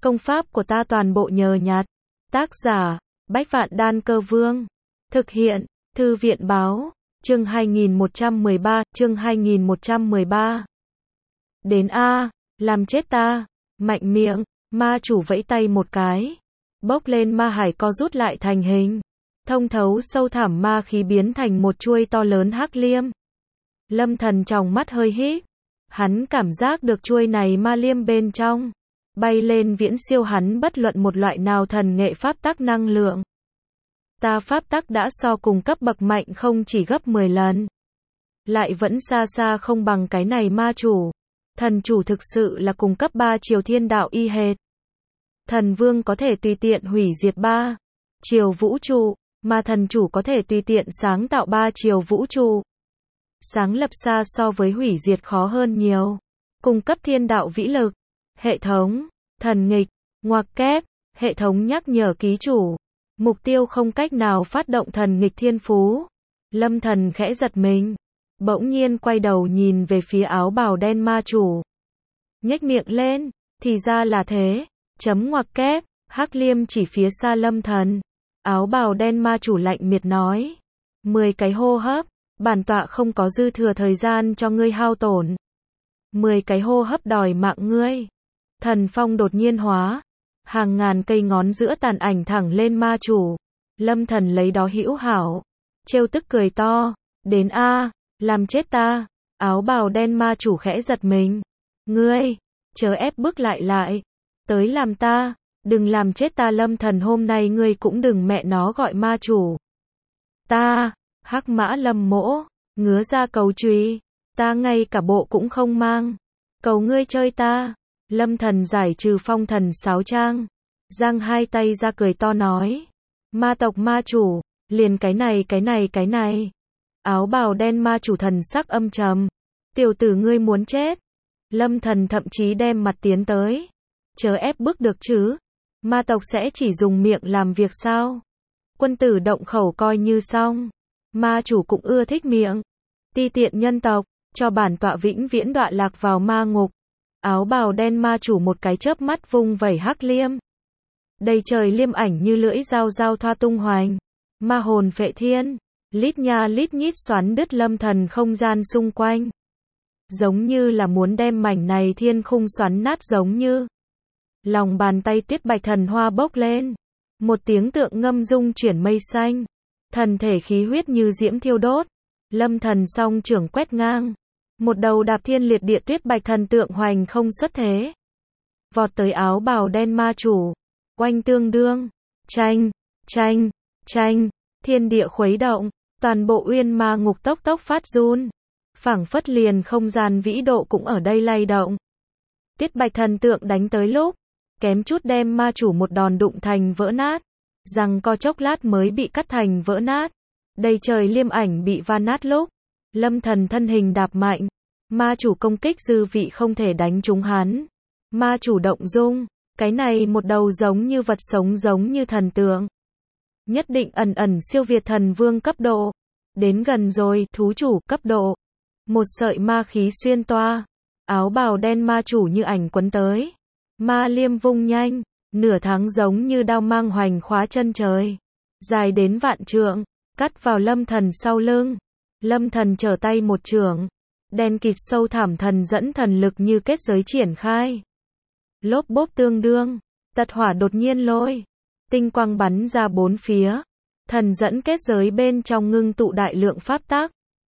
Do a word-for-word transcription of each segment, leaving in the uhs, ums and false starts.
Công pháp của ta toàn bộ nhờ nhặt. Tác giả, Bách Vạn Đan Cơ Vương. Thực hiện, Thư viện Báo. Chương hai nghìn một trăm mười ba, chương hai nghìn một trăm mười ba. Đến A, làm chết ta. Mạnh miệng, ma chủ vẫy tay một cái. Bốc lên ma hải co rút lại thành hình. Thông thấu sâu thẳm ma khí biến thành một chuôi to lớn hắc liêm. Lâm Thần tròng mắt hơi híp. Hắn cảm giác được chuôi này ma liêm bên trong. Bay lên viễn siêu hắn bất luận một loại nào thần nghệ pháp tắc năng lượng. Ta pháp tắc đã so cùng cấp bậc mạnh không chỉ gấp mười lần. Lại vẫn xa xa không bằng cái này ma chủ. Thần chủ thực sự là cùng cấp ba triều thiên đạo y hệt. Thần vương có thể tùy tiện hủy diệt ba triều vũ trụ, mà thần chủ có thể tùy tiện sáng tạo ba triều vũ trụ. Sáng lập xa so với hủy diệt khó hơn nhiều. Cùng cấp thiên đạo vĩ lực. Hệ thống, thần nghịch, ngoặc kép, hệ thống nhắc nhở ký chủ. Mục tiêu không cách nào phát động thần nghịch thiên phú. Lâm Thần khẽ giật mình. Bỗng nhiên quay đầu nhìn về phía áo bào đen ma chủ. Nhếch miệng lên, thì ra là thế. Chấm ngoặc kép, hắc liêm chỉ phía xa Lâm Thần. Áo bào đen ma chủ lạnh miệt nói. Mười cái hô hấp, bản tọa không có dư thừa thời gian cho ngươi hao tổn. Mười cái hô hấp đòi mạng ngươi. Thần phong đột nhiên hóa. Hàng ngàn cây ngón giữa tàn ảnh thẳng lên ma chủ. Lâm Thần lấy đó hữu hảo. Trêu tức cười to. Đến A, làm chết ta. Áo bào đen ma chủ khẽ giật mình. Ngươi, chớ ép bước lại lại. Tới làm ta, đừng làm chết ta. Lâm Thần hôm nay ngươi cũng đừng mẹ nó gọi ma chủ. Ta, hắc mã Lâm Mỗ, ngứa ra cầu truy. Ta ngay cả bộ cũng không mang. Cầu ngươi chơi ta. Lâm Thần giải trừ phong thần sáo trang. Giang hai tay ra cười to nói. Ma tộc ma chủ, liền cái này cái này cái này. Áo bào đen ma chủ thần sắc âm trầm. Tiểu tử ngươi muốn chết. Lâm Thần thậm chí đem mặt tiến tới. Chớ ép bức được chứ. Ma tộc sẽ chỉ dùng miệng làm việc sao? Quân tử động khẩu coi như xong. Ma chủ cũng ưa thích miệng. Ti tiện nhân tộc, cho bản tọa vĩnh viễn đọa lạc vào ma ngục. Áo bào đen ma chủ một cái chớp mắt vung vẩy hắc liêm. Đầy trời liêm ảnh như lưỡi dao dao thoa tung hoành. Ma hồn phệ thiên. Lít nha lít nhít xoắn đứt Lâm Thần không gian xung quanh. Giống như là muốn đem mảnh này thiên khung xoắn nát giống như. Lòng bàn tay tuyết bạch thần hoa bốc lên. Một tiếng tượng ngâm rung chuyển mây xanh. Thần thể khí huyết như diễm thiêu đốt. Lâm Thần song trưởng quét ngang. Một đầu đạp thiên liệt địa tuyết bạch thần tượng hoành không xuất thế. Vọt tới áo bào đen ma chủ. Oanh tương đương. Tranh, tranh, tranh. Thiên địa khuấy động. Toàn bộ uyên ma ngục tốc tốc phát run. Phảng phất liền không gian vĩ độ cũng ở đây lay động. Tuyết bạch thần tượng đánh tới lúc. Kém chút đem ma chủ một đòn đụng thành vỡ nát. Rằng co chốc lát mới bị cắt thành vỡ nát. Đầy trời liêm ảnh bị va nát lúc. Lâm Thần thân hình đạp mạnh. Ma chủ công kích dư vị không thể đánh trúng hắn. Ma chủ động dung. Cái này một đầu giống như vật sống giống như thần tượng. Nhất định ẩn ẩn siêu việt thần vương cấp độ. Đến gần rồi, thú chủ cấp độ. Một sợi ma khí xuyên toa. Áo bào đen ma chủ như ảnh quấn tới. Ma liêm vung nhanh. Nửa tháng giống như đao mang hoành khóa chân trời. Dài đến vạn trượng. Cắt vào Lâm Thần sau lưng. Lâm Thần trở tay một chưởng. Đen kịt sâu thẳm thần dẫn thần lực như kết giới triển khai. Lốp bốp tương đương. Tật hỏa đột nhiên lôi. Tinh quang bắn ra bốn phía. Thần dẫn kết giới bên trong ngưng tụ đại lượng pháp tác.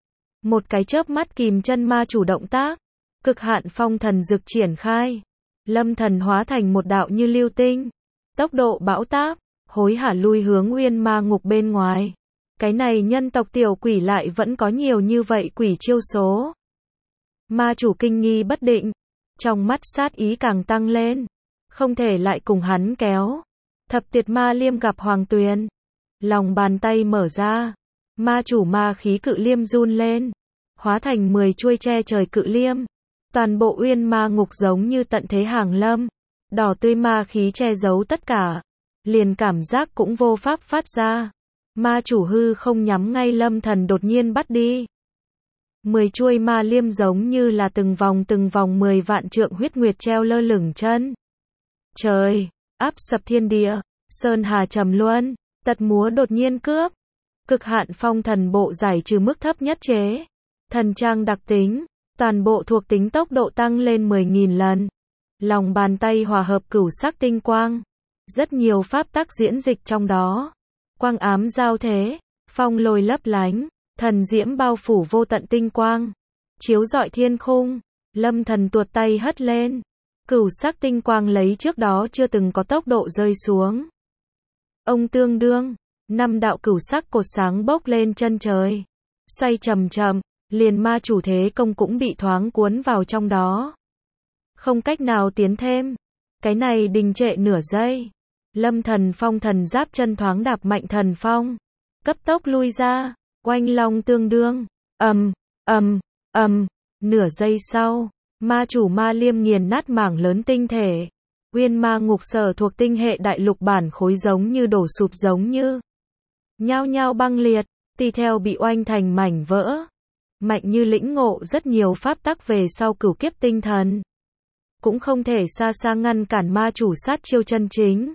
Một cái chớp mắt kìm chân ma chủ động tác. Cực hạn phong thần dực triển khai. Lâm Thần hóa thành một đạo như lưu tinh. Tốc độ bão táp. Hối hả lui hướng uyên ma ngục bên ngoài. Cái này nhân tộc tiểu quỷ lại vẫn có nhiều như vậy quỷ chiêu số. Ma chủ kinh nghi bất định. Trong mắt sát ý càng tăng lên. Không thể lại cùng hắn kéo. Thập tiệt ma liêm gặp hoàng tuyền. Lòng bàn tay mở ra. Ma chủ ma khí cự liêm run lên. Hóa thành mười chuôi che trời cự liêm. Toàn bộ uyên ma ngục giống như tận thế hàng lâm. Đỏ tươi ma khí che giấu tất cả. Liền cảm giác cũng vô pháp phát ra. Ma chủ hư không nhắm ngay Lâm Thần đột nhiên bắt đi. Mười chuôi ma liêm giống như là từng vòng từng vòng mười vạn trượng huyết nguyệt treo lơ lửng chân. trời, áp sập thiên địa, sơn hà trầm luân, tật múa đột nhiên cướp. Cực hạn phong thần bộ giải trừ mức thấp nhất chế. Thần trang đặc tính, toàn bộ thuộc tính tốc độ tăng lên mười nghìn lần. Lòng bàn tay hòa hợp cửu sắc tinh quang. Rất nhiều pháp tắc diễn dịch trong đó. Quang ám giao thế, phong lôi lấp lánh, thần diễm bao phủ vô tận tinh quang. Chiếu rọi thiên khung, Lâm Thần tuột tay hất lên. Cửu sắc tinh quang lấy trước đó chưa từng có tốc độ rơi xuống. Ông tương đương, năm đạo cửu sắc cột sáng bốc lên chân trời. Xoay chậm chậm, liền ma chủ thế công cũng bị thoáng cuốn vào trong đó. Không cách nào tiến thêm. Cái này đình trệ nửa giây. Lâm Thần phong thần giáp chân thoáng đạp mạnh thần phong. Cấp tốc lui ra, oanh long tương đương. Ầm, ầm, ầm, nửa giây sau, ma chủ ma liêm nghiền nát mảng lớn tinh thể. Uyên ma ngục sở thuộc tinh hệ đại lục bản khối giống như đổ sụp giống như. Nhao nhao băng liệt, tùy theo bị oanh thành mảnh vỡ. Mạnh như lĩnh ngộ rất nhiều pháp tắc về sau cửu kiếp tinh thần. Cũng không thể xa xa ngăn cản ma chủ sát chiêu chân chính.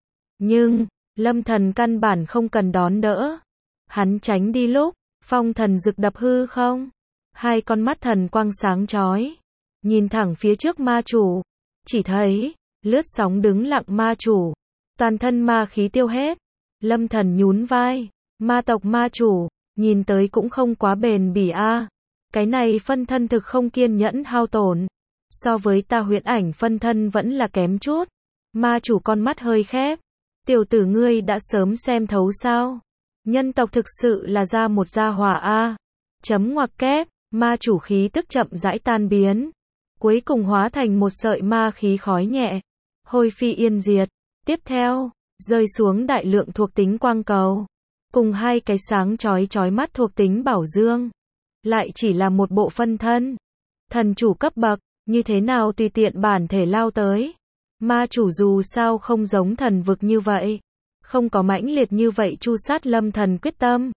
Nhưng, Lâm Thần căn bản không cần đón đỡ. Hắn tránh đi lúc, phong thần rực đập hư không. Hai con mắt thần quang sáng chói. Nhìn thẳng phía trước ma chủ. Chỉ thấy, lướt sóng đứng lặng ma chủ. Toàn thân ma khí tiêu hết. Lâm Thần nhún vai. Ma tộc ma chủ, nhìn tới cũng không quá bền bỉ a. À. Cái này phân thân thực không kiên nhẫn hao tổn. So với ta huyễn ảnh phân thân vẫn là kém chút. Ma chủ con mắt hơi khép. Tiểu tử ngươi đã sớm xem thấu sao? Nhân tộc thực sự là ra một gia hỏa a. À. Chấm ngoặc kép, ma chủ khí tức chậm rãi tan biến. Cuối cùng hóa thành một sợi ma khí khói nhẹ. Hôi phi yên diệt. Tiếp theo, rơi xuống đại lượng thuộc tính quang cầu. Cùng hai cái sáng chói chói mắt thuộc tính bảo dương. Lại chỉ là một bộ phân thân. Thần chủ cấp bậc, như thế nào tùy tiện bản thể lao tới. Ma chủ dù sao không giống thần vực như vậy. Không có mãnh liệt như vậy chu sát Lâm Thần quyết tâm.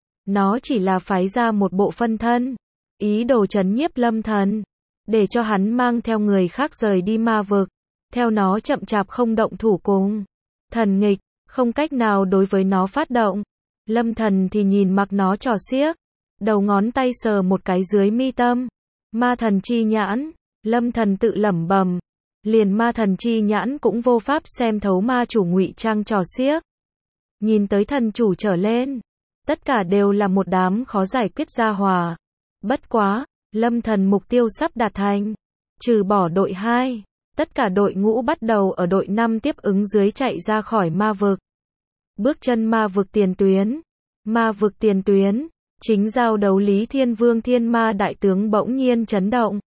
Nó chỉ là phái ra một bộ phân thân. Ý đồ trấn nhiếp Lâm Thần. Để cho hắn mang theo người khác rời đi ma vực. Theo nó chậm chạp không động thủ cùng. Thần nghịch, không cách nào đối với nó phát động. Lâm Thần thì nhìn mặc nó trò xiếc. Đầu ngón tay sờ một cái dưới mi tâm. Ma thần chi nhãn. Lâm Thần tự lẩm bẩm. Liền ma thần chi nhãn cũng vô pháp xem thấu ma chủ ngụy trang trò xiếc. Nhìn tới thần chủ trở lên. Tất cả đều là một đám khó giải quyết gia hỏa. Bất quá, Lâm Thần mục tiêu sắp đạt thành. Trừ bỏ đội hai. Tất cả đội ngũ bắt đầu ở đội năm tiếp ứng dưới chạy ra khỏi ma vực. Bước chân ma vực tiền tuyến. Ma vực tiền tuyến. Chính giao đấu Lý Thiên Vương Thiên Ma đại tướng bỗng nhiên chấn động.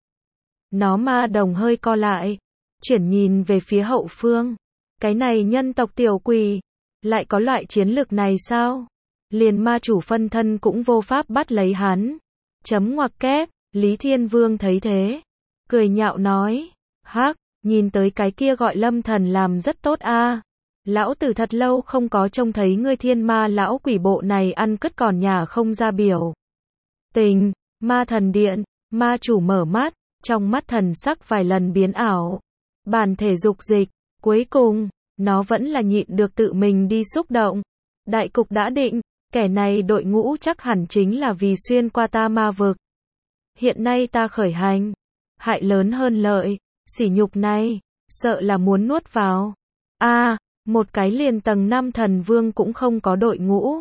Nó ma đồng hơi co lại. Chuyển nhìn về phía hậu phương. Cái này nhân tộc tiểu quỷ. Lại có loại chiến lược này sao? Liền ma chủ phân thân cũng vô pháp bắt lấy hắn. Chấm ngoặc kép. Lý Thiên Vương thấy thế. Cười nhạo nói. Hắc, nhìn tới cái kia gọi Lâm Thần làm rất tốt a. À. Lão tử thật lâu không có trông thấy ngươi thiên ma lão quỷ bộ này ăn cất còn nhà không ra biểu. Tình, ma thần điện, ma chủ mở mắt, trong mắt thần sắc vài lần biến ảo. Bản thể dục dịch, cuối cùng, nó vẫn là nhịn được tự mình đi xúc động. Đại cục đã định, kẻ này đội ngũ chắc hẳn chính là vì xuyên qua ta ma vực. Hiện nay ta khởi hành, hại lớn hơn lợi, sỉ nhục này, sợ là muốn nuốt vào. A, à, một cái liền tầng năm thần vương cũng không có đội ngũ.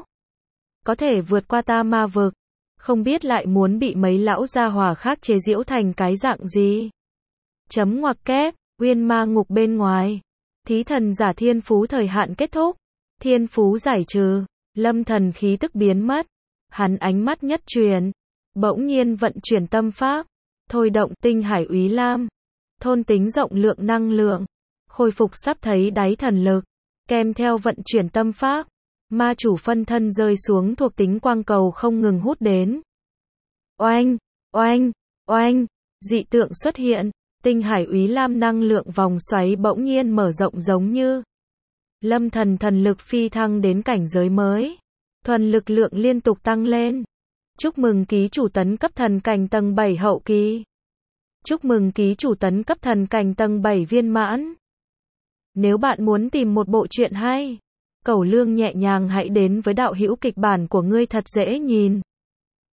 Có thể vượt qua ta ma vực, không biết lại muốn bị mấy lão gia hỏa khác chế giễu thành cái dạng gì. Chấm ngoặc kép, Uyên ma ngục bên ngoài. Thí thần giả thiên phú thời hạn kết thúc. Thiên phú giải trừ, Lâm Thần khí tức biến mất. Hắn ánh mắt nhất truyền, bỗng nhiên vận chuyển tâm pháp, thôi động tinh hải úy lam, thôn tính rộng lượng năng lượng, khôi phục sắp thấy đáy thần lực, kèm theo vận chuyển tâm pháp, ma chủ phân thân rơi xuống thuộc tính quang cầu không ngừng hút đến. Oanh, oanh, oanh, dị tượng xuất hiện, tinh hải úy lam năng lượng vòng xoáy bỗng nhiên mở rộng giống như Lâm Thần thần lực phi thăng đến cảnh giới mới, thuần lực lượng liên tục tăng lên. Chúc mừng ký chủ tấn cấp thần cảnh tầng bảy hậu kỳ. Chúc mừng ký chủ tấn cấp thần cảnh tầng bảy viên mãn. Nếu bạn muốn tìm một bộ truyện hay, cẩu lương nhẹ nhàng hãy đến với đạo hữu kịch bản của ngươi thật dễ nhìn.